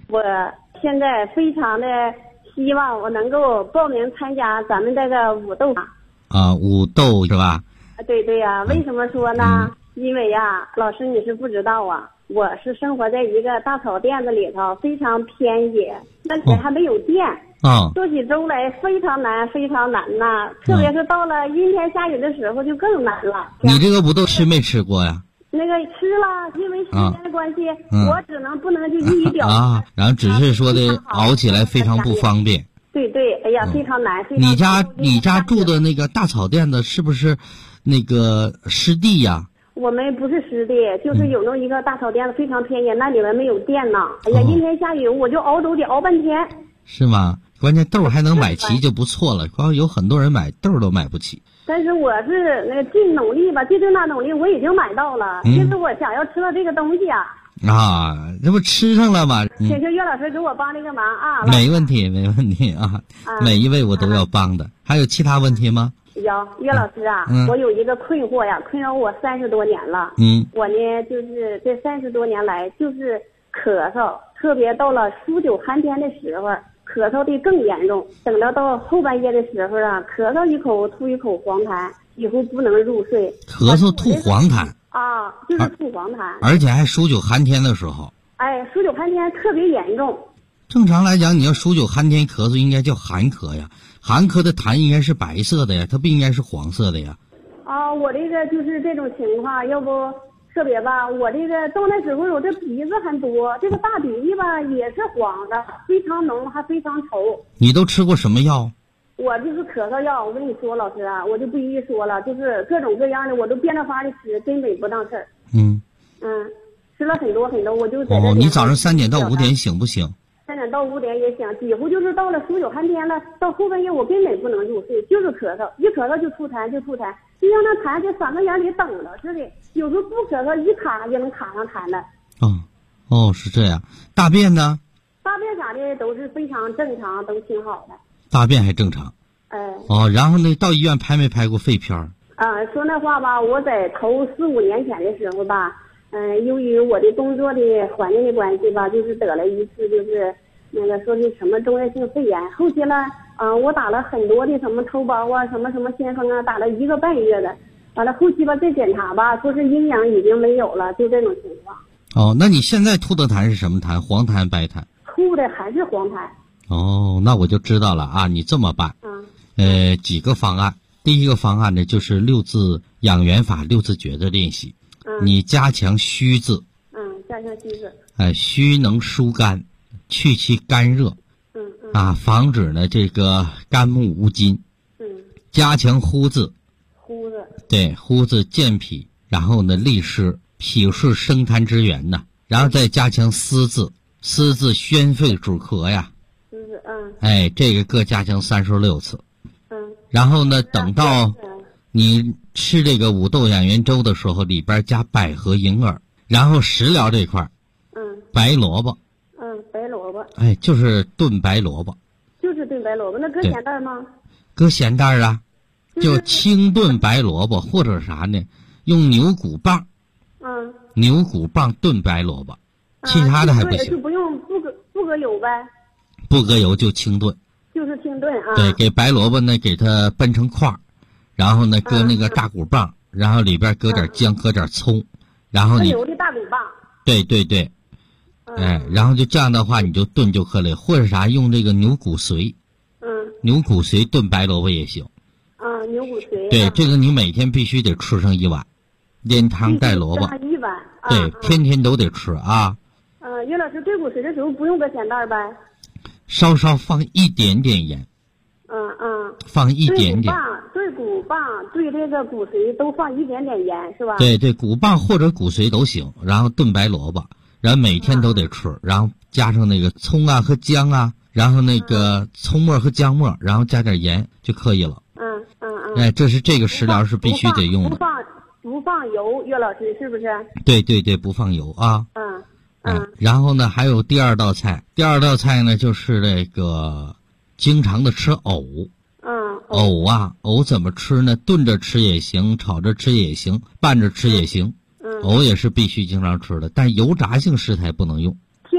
我现在非常的希望我能够报名参加咱们这个武斗啊，武斗是吧？ 对对呀，为什么说呢？因为呀，老师你是不知道啊，我是生活在一个大草甸子里头，非常偏野，而且还没有电。做起粥来非常难，非常难呐！特别是到了阴天下雨的时候，就更难了。 你这个武斗吃没吃过呀？ 那个吃了，因为时间的关系，我不能就一语表啊。然后只是说的熬起来非常不方便。 对对，哎呀，非常难。 你家住的那个大草甸子是不是那个湿地呀？ 我们不是湿地，就是有那么一个大草甸子，非常偏野，那里面没有电呢。哎呀，阴天下雨，我就熬粥得熬半天。 是吗？关键豆还能买齐就不错了，光有很多人买豆都买不起。 但是我是那个尽努力吧，尽最大努力，我已经买到了。就是我想要吃到这个东西啊。 啊，这不吃上了吗？ 请求岳老师给我帮这个忙啊！ 没问题，没问题啊！每一位我都要帮的。还有其他问题吗？ 有，岳老师啊，我有一个困惑呀，困扰我30多年了。我呢，就是这30多年来就是咳嗽，特别到了数9寒天的时候。咳嗽的更严重，等到后半夜的时候啊，咳嗽一口吐一口黄痰，几乎不能入睡。 咳嗽吐黄痰啊，就是吐黄痰， 而且还数9寒天的时候。 哎，数9寒天特别严重。 正常来讲，你要数9寒天咳嗽，应该叫寒咳呀。寒咳的痰应该是白色的呀，它不应该是黄色的呀。啊， 我这个就是这种情况，要不。特别吧，我这个到那时候我这鼻子很多，这个大鼻涕吧也是黄的，非常浓，还非常稠。你都吃过什么药？我就是咳嗽药，我跟你说，老师啊，我就不一一说了，就是各种各样的，我都变着法的吃，根本不当事儿。吃了很多很多，我就在这。你早上3点到5点醒不醒？3点到5点也醒，几乎就是到了数9寒天了，到后半夜我根本不能入睡，就是咳嗽，一咳嗽就吐痰，就像那痰就嗓子眼里等了似的。有时候不咳嗽一卡就能卡上痰了。是这样。大便呢？大便啥的都是非常正常，都挺好的。大便还正常。然后呢，到医院拍没拍过肺片儿？说那话吧，我在头4、5年前的时候吧，由于我的工作的环境的关系吧，就是得了一次就是那个说是什么中热性肺炎，后期呢，我打了很多的什么抽包啊，什么先锋啊，打了1个半月的。完了，后期吧再检查吧，说是阴阳已经没有了，就这种情况。那你现在吐的痰是什么痰？黄痰、白痰？吐的还是黄痰。那我就知道了啊。你这么办，几个方案。第一个方案呢，就是6字养元法6字诀的练习。你加强虚字。加强虚字。虚能疏肝，去其肝热。防止呢这个肝木无津。加强呼字。对，呼字健脾，然后呢利湿，脾是生痰之源呐，然后再加强思字，思字宣肺止咳呀。这个各加强36次。然后呢，等到你吃这个五豆养元粥的时候，里边加百合、银耳，然后食疗这块白萝卜。白萝卜。就是炖白萝卜。就是炖白萝卜，那搁咸蛋吗？搁咸蛋啊。就清炖白萝卜，或者啥呢？用牛骨棒。牛骨棒炖白萝卜，其他的还不行。就不用不搁油呗。不搁油就清炖。就是清炖啊。对，给白萝卜呢给它掰成块儿，然后呢搁那个大骨棒，然后里边搁点姜，搁点葱，然后你油的大骨棒。对对对。然后就这样的话你就炖就可以了，或者啥用这个牛骨髓。牛骨髓炖白萝卜也行。牛骨髓。对，这个你每天必须得吃上1碗，连汤带萝卜。1碗。对，天天都得吃啊。岳老师，炖骨髓的时候不用搁咸蛋呗？稍稍放一点点盐。放一点点。对骨棒，对这个骨髓都放一点点盐是吧？对对，骨棒或者骨髓都行。然后炖白萝卜，然后每天都得吃，然后加上那个葱啊和姜啊，然后那个葱末和姜末，然后加点盐就可以了。这是这个食疗是必须得用的。不放油，岳老师是不是？对对对，不放油啊。然后呢，还有第二道菜。第二道菜呢，就是那个经常的吃藕。藕怎么吃呢？炖着吃也行，炒着吃也行，拌着吃也行。藕也是必须经常吃的，但油炸性食材不能用。天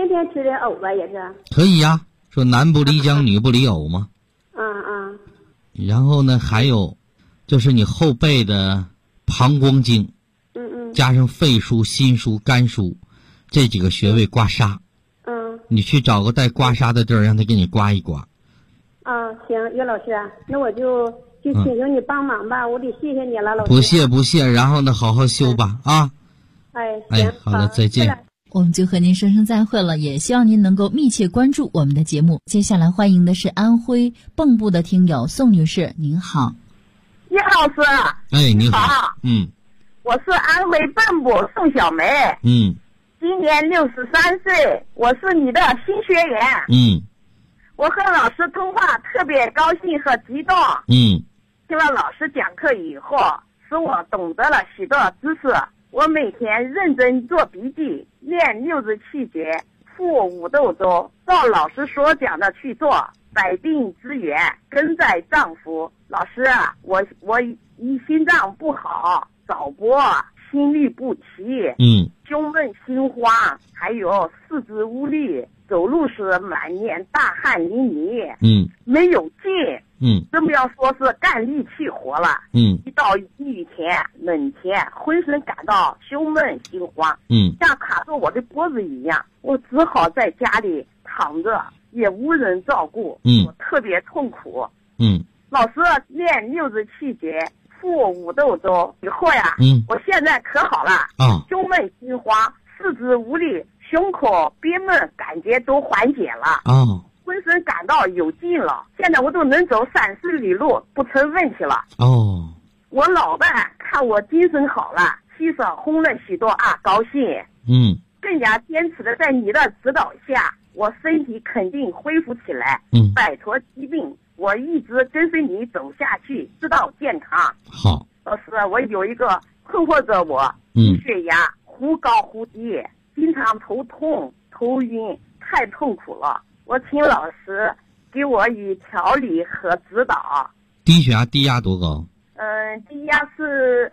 天吃点藕吧，也是。 可以呀，说男不离姜，女不离藕嘛。然后呢，还有就是你后背的膀胱经，加上肺腧、心腧、肝腧这几个穴位刮痧。你去找个带刮痧的地儿，让他给你刮一刮。 行，岳老师，那我就请求你帮忙吧，我得谢谢你了，老师。 不谢，然后呢，好好修吧啊。 行， 好了，再见。 我们就和您说声再会了，也希望您能够密切关注我们的节目。接下来欢迎的是安徽蚌埠的听友宋女士，您好。 叶老师。 你好。 我是安徽蚌埠宋小梅。今年63岁，我是你的新学员。我和老师通话特别高兴和激动。听了老师讲课以后，使我懂得了许多知识。我每天认真做笔记，练六字气诀，复五斗周，照老师所讲的去做，百病之源根在脏腑。老师，我心脏不好，早搏，心律不齐，胸闷心慌，还有四肢无力，走路时满脸大汗淋漓，没有劲，更不要说是干力气活了，一到雨天冷天，浑身感到胸闷心慌，像卡住我的脖子一样，我只好在家里躺着，也无人照顾，我特别痛苦。老师练六字气诀，复五斗周以后呀，我现在可好了，胸闷心慌，四肢无力，胸口憋闷感觉都缓解了，浑身感到有劲了，现在我都能走30里路，不成问题了。我老伴看我精神好了，气色红了许多高兴。更加坚持的在你的指导下，我身体肯定恢复起来，摆脱疾病，我一直跟随你走下去，直到健康。 好， 老师，我有一个困惑着我，低血压忽高忽低，经常头痛头晕，太痛苦了。我请老师给我以调理和指导。 低血压低压多高？ 低压是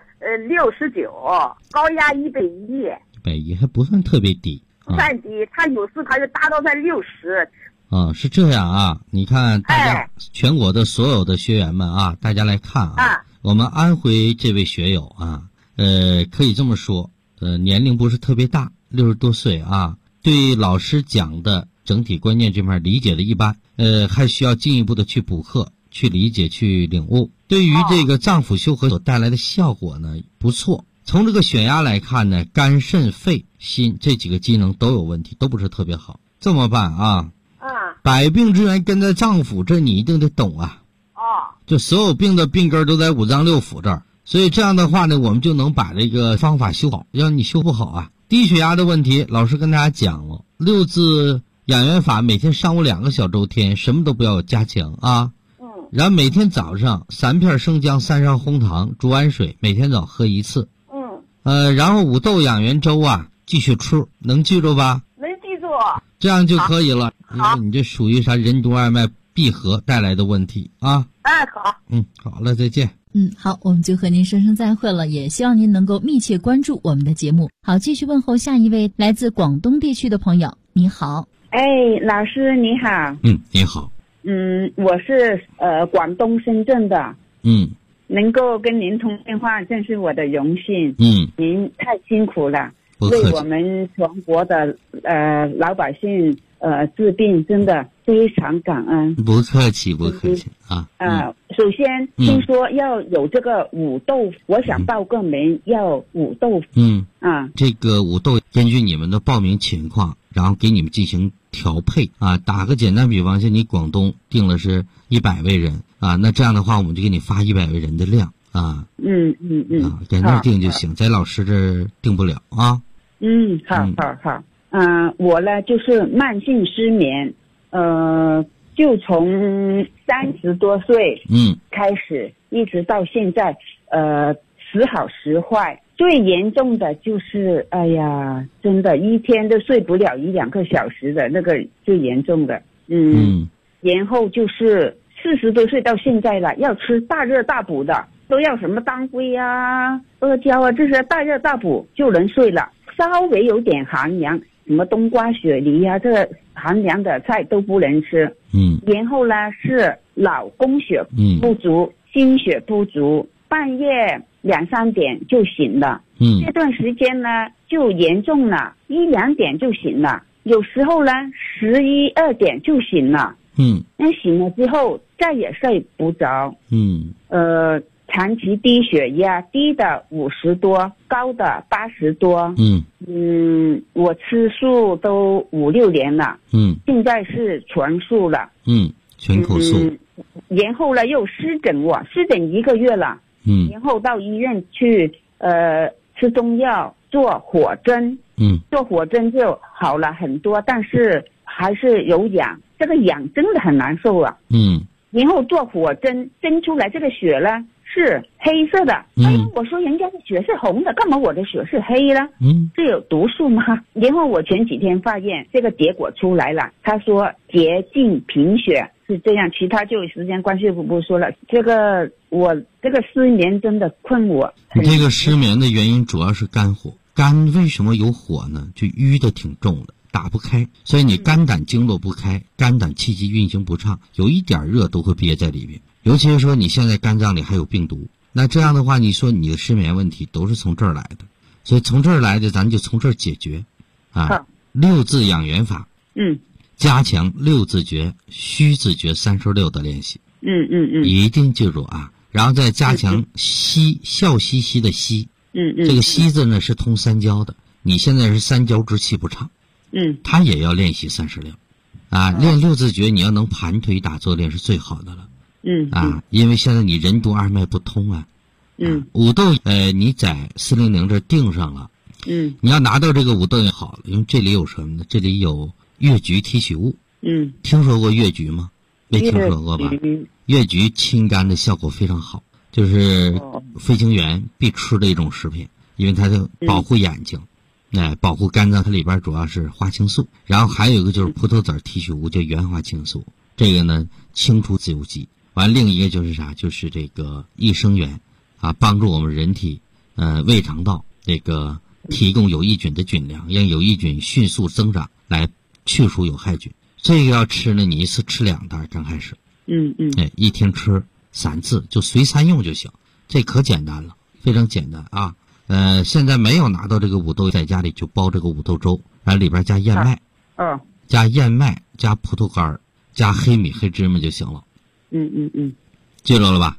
69，高压110。 110还不算特别低， 不算低，他有时他就达到在60。 是这样啊，你看大家全国的所有的学员们啊，大家来看我们安徽这位学友可以这么说，年龄不是特别大，60多岁对老师讲的整体观念这块理解的一般，还需要进一步的去补课，去理解，去领悟。对于这个脏腑修合所带来的效果呢，不错。从这个血压来看呢，肝肾肺心这几个机能都有问题，都不是特别好。这么办百病之源根在脏腑，这你一定得懂就所有病的病根都在五脏六腑这儿，所以这样的话呢，我们就能把这个方法修好。要你修不好低血压的问题，老师跟大家讲了，6字养元法，每天上午2个小周天，什么都不要加强然后每天早上3片生姜，3勺红糖，煮完水，每天早喝1次。然后五斗养元粥记血出，能记住吧？ 能记住。 这样就可以了。因为你这属于啥任督二脉闭合带来的问题好。 好了，再见。 好，我们就和您说声再会了，也希望您能够密切关注我们的节目。好，继续问候下一位来自广东地区的朋友，你好。 老师你好。 你好。 我是广东深圳的。能够跟您通电话真是我的荣幸。您太辛苦了，为我们全国的老百姓治病，真的非常感恩。 不客气首先听说要有这个五豆腐，我想报个名要五豆腐。 这个五豆根据你们的报名情况，然后给你们进行调配打个简单比方，像你广东定了是100位人那这样的话我们就给你发100位人的量在那儿定就行，在老师这儿定不了好。 我呢就是慢性失眠，就从30多岁开始一直到现在时好时坏。最严重的就是真的一天都睡不了1-2个小时的那个最严重的。然后就是40多岁到现在了，要吃大热大补的，都要什么当归阿胶这些大热大补就能睡了。稍微有点寒凉什么冬瓜、雪梨呀，这个寒凉的菜都不能吃。然后呢是脑供血不足，心血不足，半夜2、3点就醒了。这段时间呢就严重了，1、2点就醒了，有时候呢11、2点就醒了。那醒了之后再也睡不着。长期低血压，低的50多，高的80多。我吃素都5、6年了。现在是全素了。 全口素。 然后呢又湿疹，湿疹1个月了。然后到医院去吃中药，做火针。做火针就好了很多，但是还是有痒，这个痒真的很难受啊。然后做火针针出来这个血呢是黑色的。我说人家的血是红的，干嘛我的血是黑呢？是有毒素吗？然后我前几天发现这个结果出来了，他说结晶贫血是这样，其他就时间关系不说了。我这个失眠真的困我。 你这个失眠的原因主要是肝火，肝为什么有火呢？就淤的挺重的，打不开，所以你肝胆经络不开，肝胆气机运行不畅，有一点热都会憋在里面。尤其是说你现在肝脏里还有病毒，那这样的话，你说你的失眠问题都是从这儿来的，所以从这儿来的，咱就从这儿解决。6字养元法，加强6字诀、虚字诀36的练习。一定记住啊，然后再加强息，笑嘻嘻的息。这个息字呢是通三焦的，你现在是三焦之气不畅。他也要练习36。练6字诀，你要能盘腿打坐练是最好的了。因为现在你任督二脉不通啊。五斗你在400这定上了。你要拿到这个五斗也好了，因为这里有什么呢？这里有越橘提取物。听说过越橘吗？没听说过吧？越橘清肝的效果非常好，就是飞行员必吃的一种食品，因为它就保护眼睛，保护肝脏，它里边主要是花青素，然后还有一个就是葡萄籽提取物叫原花青素，这个呢清除自由基。完另一个就是啥？就是这个益生元帮助我们人体胃肠道这个提供有益菌的菌量，让有益菌迅速增长，来去除有害菌。这个要吃呢，你一次吃2袋刚开始。一天吃3次，就随餐用就行，这可简单了，非常简单啊。现在没有拿到这个五豆，在家里就煲这个五豆粥，然后里边加燕麦，加燕麦，加葡萄干，加黑米、黑芝麻就行了。记住了吧？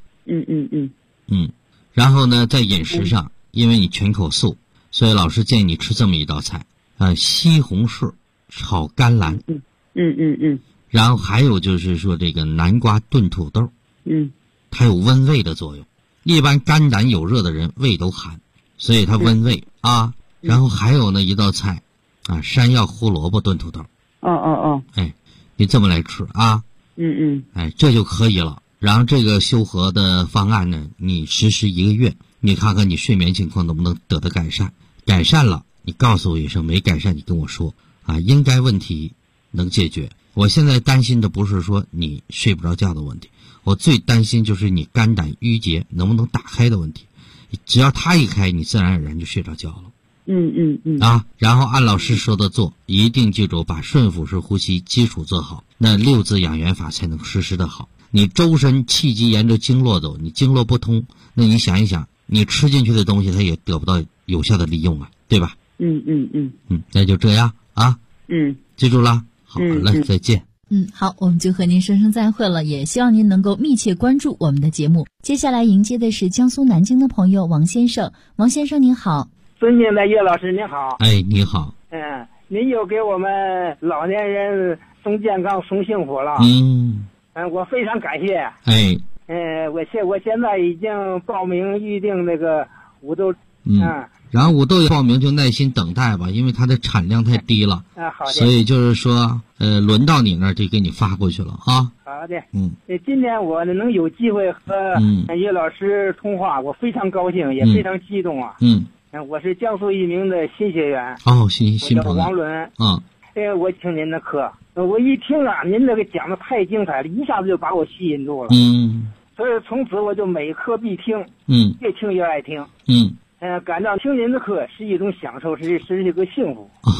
然后呢，在饮食上，因为你全口素，所以老师建议你吃这么一道菜西红柿炒甘蓝。然后还有就是说这个南瓜炖土豆。它有温胃的作用。一般肝胆有热的人胃都寒，所以它温胃啊。然后还有呢一道菜山药胡萝卜炖土豆。你这么来吃啊。这就可以了。然后这个修和的方案呢，你实施1个月，你看看你睡眠情况能不能得到改善。改善了你告诉我一声，没改善你跟我说应该问题能解决。我现在担心的不是说你睡不着觉的问题，我最担心就是你肝胆郁结能不能打开的问题。只要它一开，你自然而然就睡着觉了。然后按老师说的做，一定记住把顺腹式呼吸基础做好，那6字养元法才能实施的好。你周身气机沿着经络走，你经络不通，那你想一想，你吃进去的东西它也得不到有效的利用对吧？那就这样记住了。好嘞，再见。 好，我们就和您说声再会了，也希望您能够密切关注我们的节目。接下来迎接的是江苏南京的朋友王先生。王先生您好。 尊敬的岳老师您好。 你好。 您又给我们老年人送健康送幸福了。我非常感谢。我现在已经报名预定那个五豆。 然后五豆报名就耐心等待吧，因为它的产量太低了。 好的。 所以就是说轮到你那儿就给你发过去了啊。 好的。今天我能有机会和岳老师通话，我非常高兴，也非常激动啊。我是江苏一名的新学员。 新朋友。 王伦。我听您的课，我一听您这个讲的太精彩了，一下子就把我吸引住了。所以从此我就每课必听。越听越爱听。感到听您的课是一种享受，是一个幸福。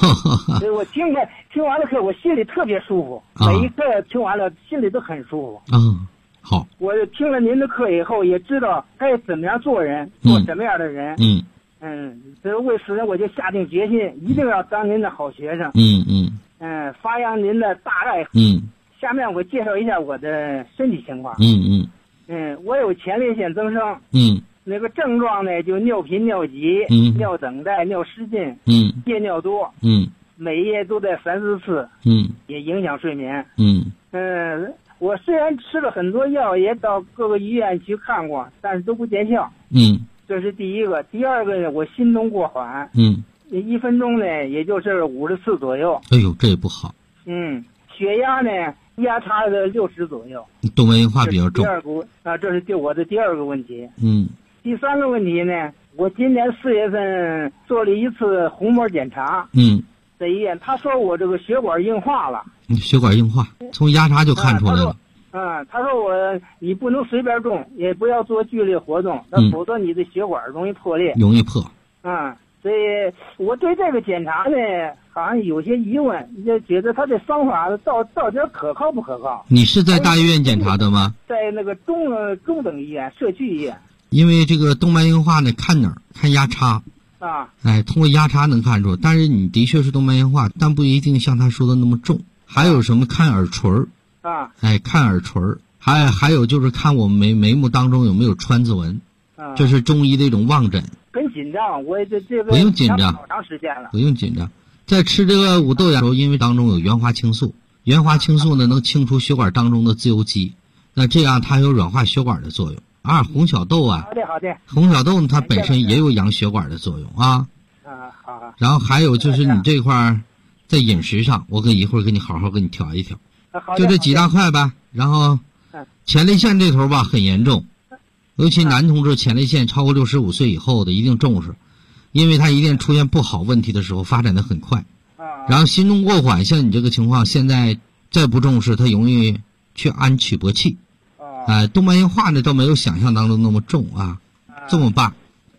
我听完了课，我心里特别舒服。每一课听完了，心里都很舒服。 好。 我听了您的课以后，也知道该怎么样做人，做什么样的人。所以为此我就下定决心，一定要当您的好学生。发扬您的大爱。下面我介绍一下我的身体情况。我有前列腺增生。那个症状呢，就尿频、尿急、尿等待、尿失禁，夜尿多，每夜都在3-4次，也影响睡眠。我虽然吃了很多药，也到各个医院去看过，但是都不见效。这是第一个。第二个呢，我心动过缓，1分钟呢，也就是50次左右。 哎呦，这也不好。 血压呢，压差的60左右。 动脉硬化比较重。 这是我的第二个问题。第三个问题呢，我今年4月份做了一次虹膜检查。在医院，他说我这个血管硬化了。 血管硬化，从压差就看出来了。 他说你不能随便动，也不要做剧烈活动，否则你的血管容易破裂。 容易破。 所以我对这个检查呢，好像有些疑问，就觉得他这方法到底可靠不可靠？你是在大医院检查的吗？ 在那个中等医院、社区医院。 因为这个动脉硬化呢，看哪儿？看压差。通过压差能看出，但是你的确是动脉硬化，但不一定像他说的那么重。还有什么看耳垂儿？看耳垂儿，还有就是看我们眉目当中有没有川字纹。这是中医的一种望诊。 很紧张，我这个不用紧张， 好长时间了。 不用紧张，在吃这个五豆芽的时候，因为当中有原花青素，原花青素呢能清除血管当中的自由基，那这样它有软化血管的作用。红小豆啊， 好的。 红小豆它本身也有养血管的作用啊。 好。 然后还有就是你这块在饮食上，我一会儿给你好好给你调一调。就这几大块吧。然后前列腺这头吧很严重，尤其男同志前列腺超过65岁以后的一定重视，因为它一定出现不好问题的时候发展的很快。然后心动过缓，像你这个情况，现在再不重视，它容易去氨曲搏气。动脉硬化呢倒没有想象当中那么重啊。这么办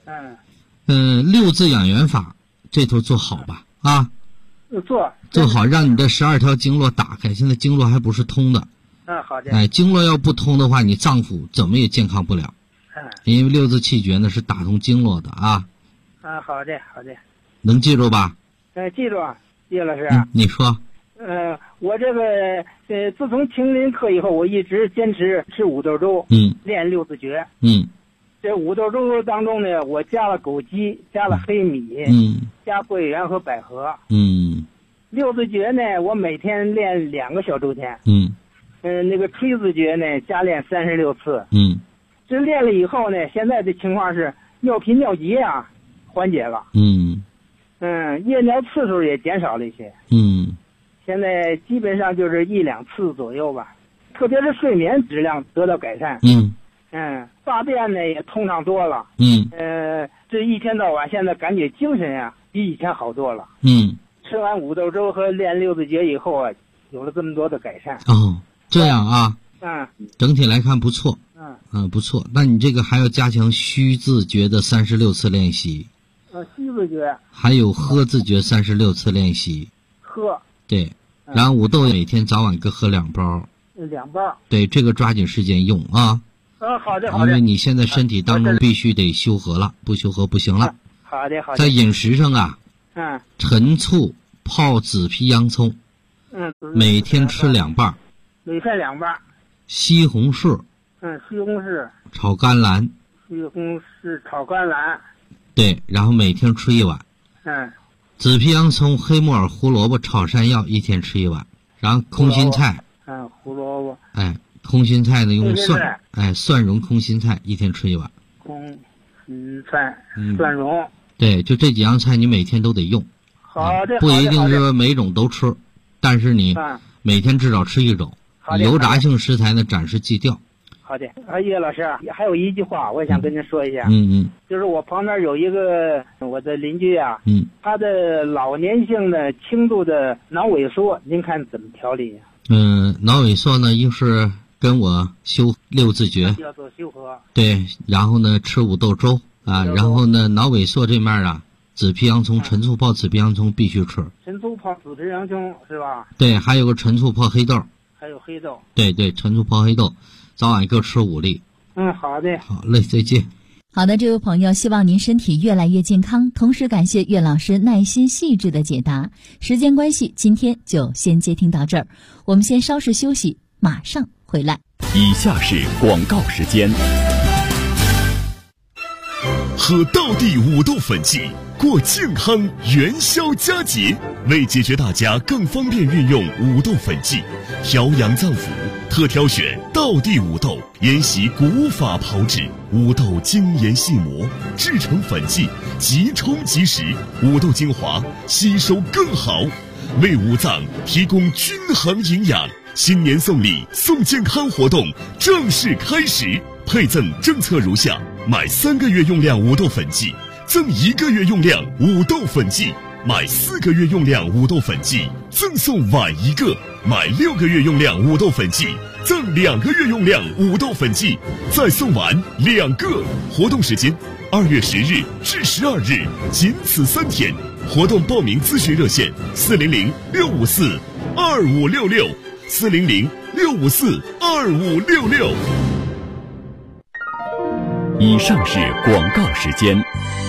？6字养元法这头做好吧做好，让你的12条经络打开。现在经络还不是通的。 好的。 经络要不通的话，你脏腑怎么也健康不了。因为6字气诀呢是打通经络的啊。 好的。 能记住吧？ 记住，叶老师。 你说。 我这个自从听您课以后，我一直坚持吃五豆粥，练6字诀。这五豆粥当中呢，我加了枸杞，加了黑米，加桂圆和百合。6字诀呢，我每天练2个小周天。那个吹字诀呢，加练36次。这练了以后呢，现在的情况是尿频尿急啊缓解了。夜尿次数也减少了一些。现在基本上就是1-2次左右吧，特别是睡眠质量得到改善。大便呢也通畅多了。这一天到晚现在感觉精神啊比以前好多了。吃完五豆粥和练6字诀以后啊，有了这么多的改善。 这样啊。整体来看不错。不错。那你这个还要加强虚字诀的36次练习。 虚字诀。还有喝字诀36次练习。 喝。 对。然后五豆每天早晚各喝2包。 2包。 对，这个抓紧时间用啊。 好的。 因为你现在身体当中必须得修和了，不修和不行了。 好的。 在饮食上啊，陈醋泡紫皮洋葱，每天吃2瓣。 每天2瓣。 西红柿。 西红柿。 炒甘蓝。 西红柿炒甘蓝。 对，然后每天吃1碗。紫皮洋葱、黑木耳、胡萝卜炒山药，一天吃1碗。然后空心菜。 胡萝卜。 空心菜呢用蒜，蒜蓉空心菜一天吃1碗。 空心菜，蒜蓉。 对，就这几样菜你每天都得用。 好的。 不一定是每种都吃，但是你每天至少吃1种。油炸性食材呢暂时忌掉。 好的。叶老师，还有一句话我想跟您说一下。就是我旁边有一个我的邻居啊，他的老年性的轻度的脑萎缩，您看怎么调理呀？ 脑萎缩呢又是跟我修6字诀， 要做修和。 对，然后呢吃五豆粥啊，然后呢脑萎缩这面啊， 紫皮洋葱，陈醋泡紫皮洋葱必须吃。 陈醋泡紫皮洋葱是吧？ 对，还有个陈醋泡黑豆。 还有黑豆。 对，陈醋泡黑豆，早晚各吃5粒。 好的。 好嘞，再见。 好的，这位朋友，希望您身体越来越健康，同时感谢岳老师耐心细致的解答。时间关系，今天就先接听到这儿，我们先稍事休息，马上回来。 以下是广告时间。喝道地五豆粉剂，过健康元宵佳节。为解决大家更方便运用五豆粉剂，调养脏腑，特挑选道地五豆，沿袭古法炮制，五豆精研细磨，制成粉剂，即冲即食，五豆精华吸收更好，为五脏提供均衡营养。新年送礼送健康活动正式开始，配赠政策如下：买3个月用量五豆粉剂赠1个月用量五豆粉剂，买4个月用量五豆粉剂赠送碗1个，买6个月用量五豆粉剂赠2个月用量五豆粉剂，再送碗2个。活动时间2月10日至12日，仅此3天。活动报名咨询热线400-654-2566，400-654-2566。以上是广告时间。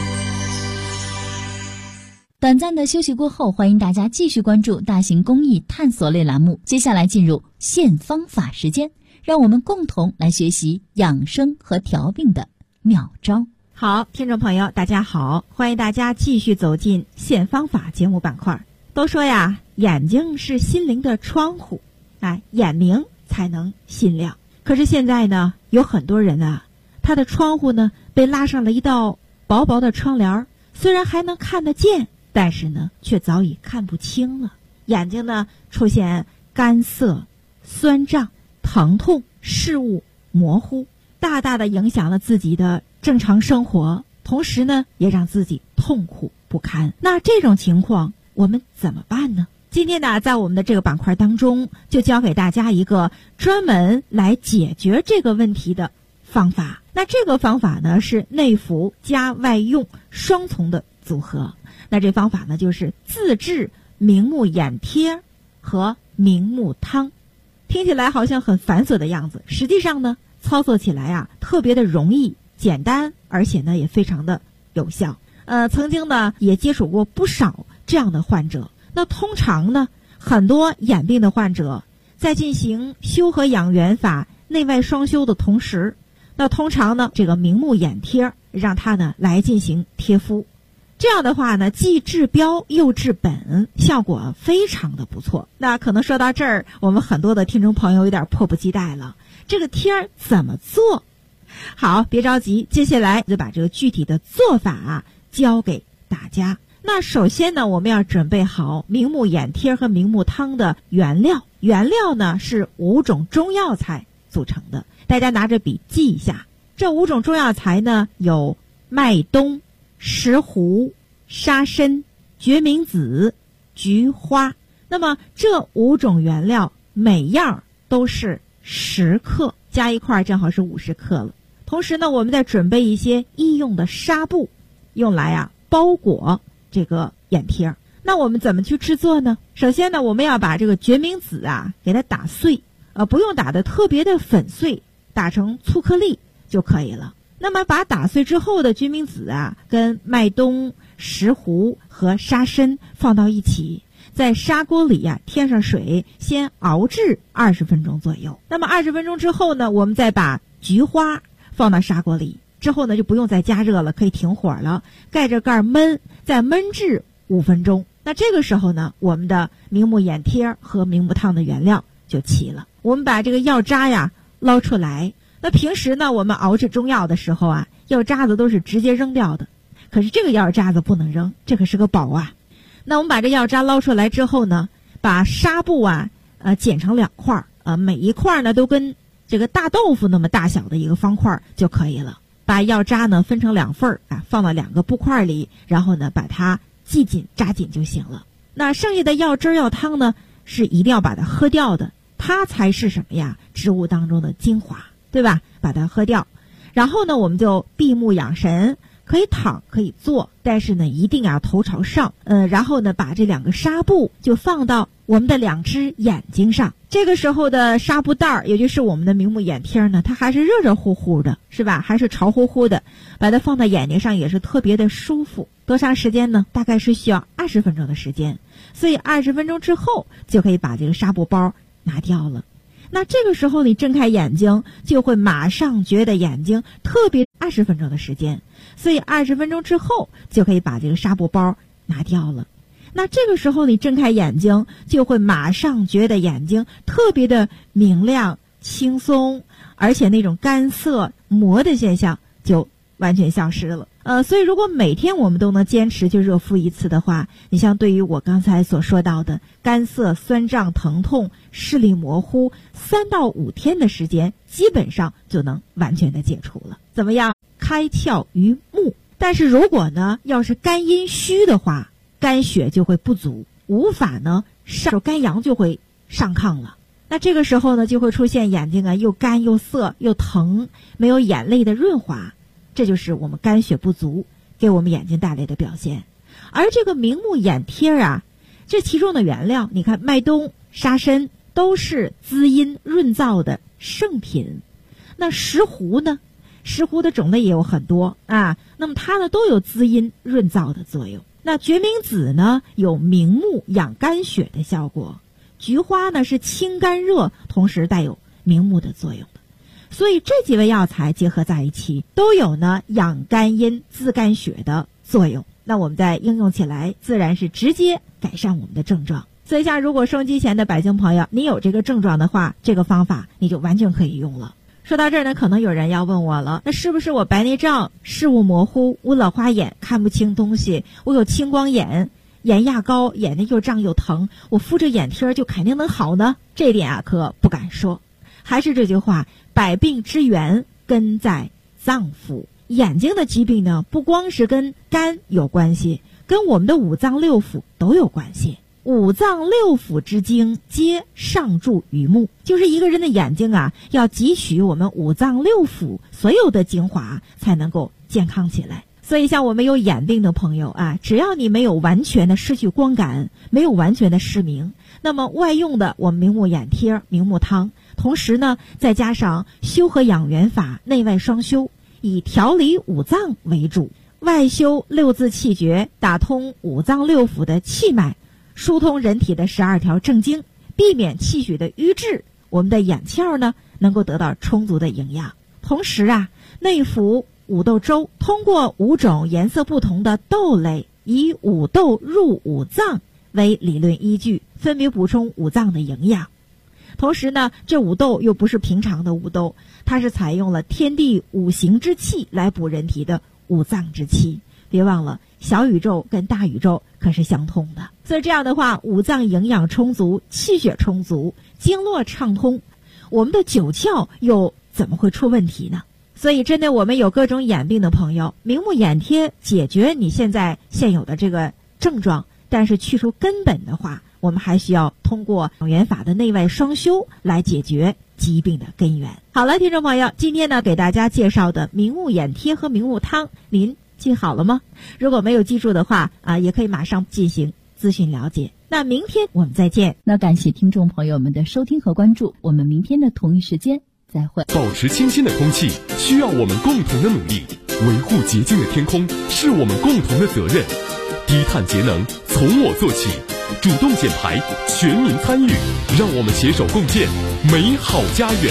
短暂的休息过后，欢迎大家继续关注大型公益探索类栏目。接下来进入献方法时间，让我们共同来学习养生和调病的妙招。 好，听众朋友大家好，欢迎大家继续走进献方法节目板块。都说呀，眼睛是心灵的窗户，眼明才能心亮。可是现在呢，有很多人啊，他的窗户呢被拉上了一道薄薄的窗帘，虽然还能看得见，但是呢却早已看不清了。眼睛呢出现干涩、酸胀、疼痛、视物模糊，大大的影响了自己的正常生活，同时呢也让自己痛苦不堪。那这种情况我们怎么办呢？今天呢，在我们的这个板块当中，就教给大家一个专门来解决这个问题的方法。那这个方法呢，是内服加外用双重的组合。那这方法呢，就是自制明目眼贴和明目汤。听起来好像很繁琐的样子，实际上呢，操作起来啊，特别的容易、简单，而且呢，也非常的有效。曾经呢，也接触过不少这样的患者。那通常呢，很多眼病的患者在进行修和养元法内外双修的同时，那通常呢，这个明目眼贴让他呢来进行贴敷。这样的话呢，既治标又治本，效果非常的不错。那可能说到这儿，我们很多的听众朋友有点迫不及待了，这个贴怎么做？好，别着急，接下来就把这个具体的做法教给大家。那首先呢，我们要准备好明目眼贴和明目汤的原料。原料呢是5种中药材组成的，大家拿着笔记一下。这5种中药材呢有麦冬、石斛、沙参、决明子、菊花。那么这5种原料每样都是10克，加一块正好是50克了。同时呢，我们再准备一些医用的纱布，用来包裹这个眼贴。那我们怎么去制作呢？首先呢，我们要把这个决明子给它打碎，不用打得特别的粉碎，打成粗颗粒就可以了。那么把打碎之后的决明子跟麦冬、石斛和沙参放到一起，在砂锅里添上水，先熬制20分钟左右。那么20分钟之后呢，我们再把菊花放到砂锅里，之后呢就不用再加热了，可以停火了，盖着盖焖，再焖制5分钟。那这个时候呢，我们的明目眼贴和明目汤的原料就齐了。我们把这个药渣捞出来。那平时呢，我们熬制中药的时候药渣子都是直接扔掉的，可是这个药渣子不能扔，这可是个宝那我们把这药渣捞出来之后呢，把纱布剪成2块，每一块呢都跟这个大豆腐那么大小的一个方块就可以了。把药渣呢分成2份放到2个布块里，然后呢把它系紧扎紧就行了。那剩下的药汁药汤呢，是一定要把它喝掉的，它才是什么呀？植物当中的精华，对吧？把它喝掉。然后呢，我们就闭目养神， 可以躺可以坐，但是呢一定要头朝上，然后呢把这2个纱布就放到我们的2只眼睛上。这个时候的纱布袋儿，也就是我们的明目眼贴呢，它还是热热乎乎的，是吧？还是潮乎乎的，把它放到眼睛上也是特别的舒服。多长时间呢？大概是需要20分钟的时间，所以20分钟之后就可以把这个纱布包拿掉了。那这个时候你睁开眼睛，就会马上觉得眼睛特别20分钟的时间，所以20分钟之后就可以把这个纱布包拿掉了。那这个时候你睁开眼睛，就会马上觉得眼睛特别的明亮、轻松，而且那种干涩、膜的现象就完全消失了。所以如果每天我们都能坚持就热敷一次的话，你像对于我刚才所说到的干涩、酸胀、疼痛、视力模糊，3到5天的时间，基本上就能完全的解除了。怎么样？开窍于目。但是如果呢，要是肝阴虚的话，肝血就会不足，无法呢肝阳就会上亢了。那这个时候呢，就会出现眼睛又干又涩又疼，没有眼泪的润滑，这就是我们肝血不足给我们眼睛带来的表现。而这个明目眼贴这其中的原料，你看麦冬、沙参都是滋阴润燥的圣品。那石斛呢？石斛的种类也有很多那么它呢都有滋阴润燥的作用。那决明子呢有明目养肝血的效果，菊花呢是清肝热，同时带有明目的作用的。所以这几味药材结合在一起，都有呢养肝阴、滋肝血的作用。那我们在应用起来，自然是直接改善我们的症状。所以像如果收音机前的百姓朋友，你有这个症状的话，这个方法你就完全可以用了。说到这儿呢，可能有人要问我了，那是不是我白内障、视物模糊、我老花眼看不清东西，我有青光眼、眼压高，眼睛又胀又疼，我敷着眼贴就肯定能好呢？这点可不敢说。还是这句话，百病之源根在脏腑。眼睛的疾病呢，不光是跟肝有关系，跟我们的5脏6腑都有关系。5脏6腑之精皆上注于目，就是一个人的眼睛要汲取我们5脏6腑所有的精华，才能够健康起来。所以像我们有眼病的朋友只要你没有完全的失去光感，没有完全的失明，那么外用的我们明目眼贴、明目汤，同时呢再加上修和养元法，内外双修，以调理5脏为主，外修6字气诀，打通5脏6腑的气脉，疏通人体的12条正经，避免气血的瘀滞，我们的眼窍呢能够得到充足的营养。同时内服五豆粥，通过5种颜色不同的豆类，以五豆入5脏为理论依据，分别补充5脏的营养。同时呢，这5豆又不是平常的5豆，它是采用了天地5行之气来补人体的5脏之气。别忘了，小宇宙跟大宇宙可是相通的。所以这样的话，5脏营养充足，气血充足，经络畅通，我们的9窍又怎么会出问题呢？所以针对我们有各种眼病的朋友，明目眼贴解决你现有的这个症状，但是去除根本的话，我们还需要通过养元法的内外双修来解决疾病的根源。好了，听众朋友，今天呢给大家介绍的明目眼贴和明目汤，您记好了吗？如果没有记住的话也可以马上进行咨询了解。那明天我们再见。 那感谢听众朋友们的收听和关注，我们明天的同一时间再会。 保持清新的空气需要我们共同的努力，维护洁净的天空是我们共同的责任。低碳节能从我做起，主动减排，全民参与，让我们携手共建美好家园。